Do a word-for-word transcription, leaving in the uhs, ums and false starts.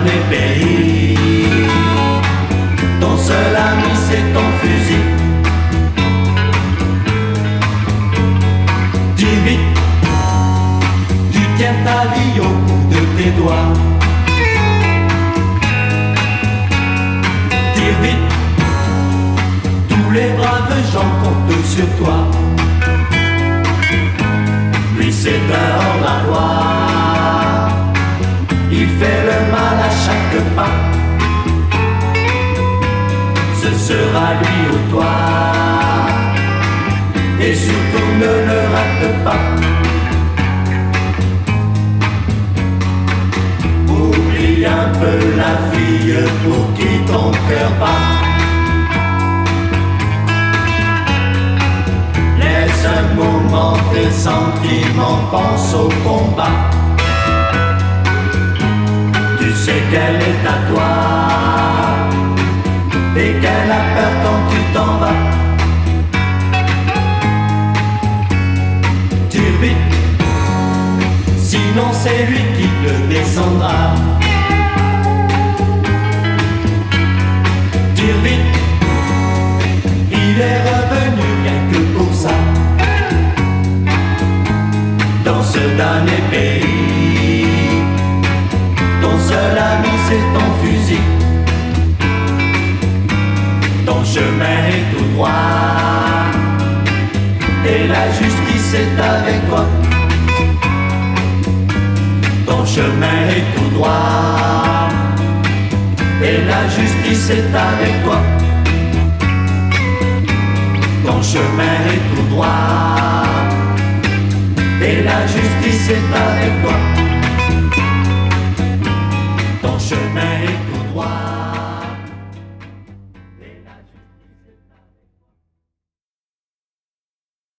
dernier pays. Ton seul ami c'est ton fusil. Dis vite, tu tiens ta vie au bout de tes doigts. Tire vite, tous les braves gens comptent sur toi. Lui c'est un hors-la-loi, il fait le mal à chaque pas. Ce sera lui ou toi, et surtout ne le rate pas. Oublie un peu la fille pour qui ton cœur bat. Laisse un moment tes sentiments, pense au combat. Tu sais qu'elle est à toi et qu'elle a peur quand tu t'en vas. Tire vite, sinon c'est lui qui te descendra. Tire vite, il est revenu rien que pour ça. Dans ce damné pays, ton seul ami c'est ton fusil. Ton chemin est tout droit et la justice est avec toi. Ton chemin est tout droit et la justice est avec toi. Ton chemin est tout droit et la justice est avec toi. Ton chemin est tout droit.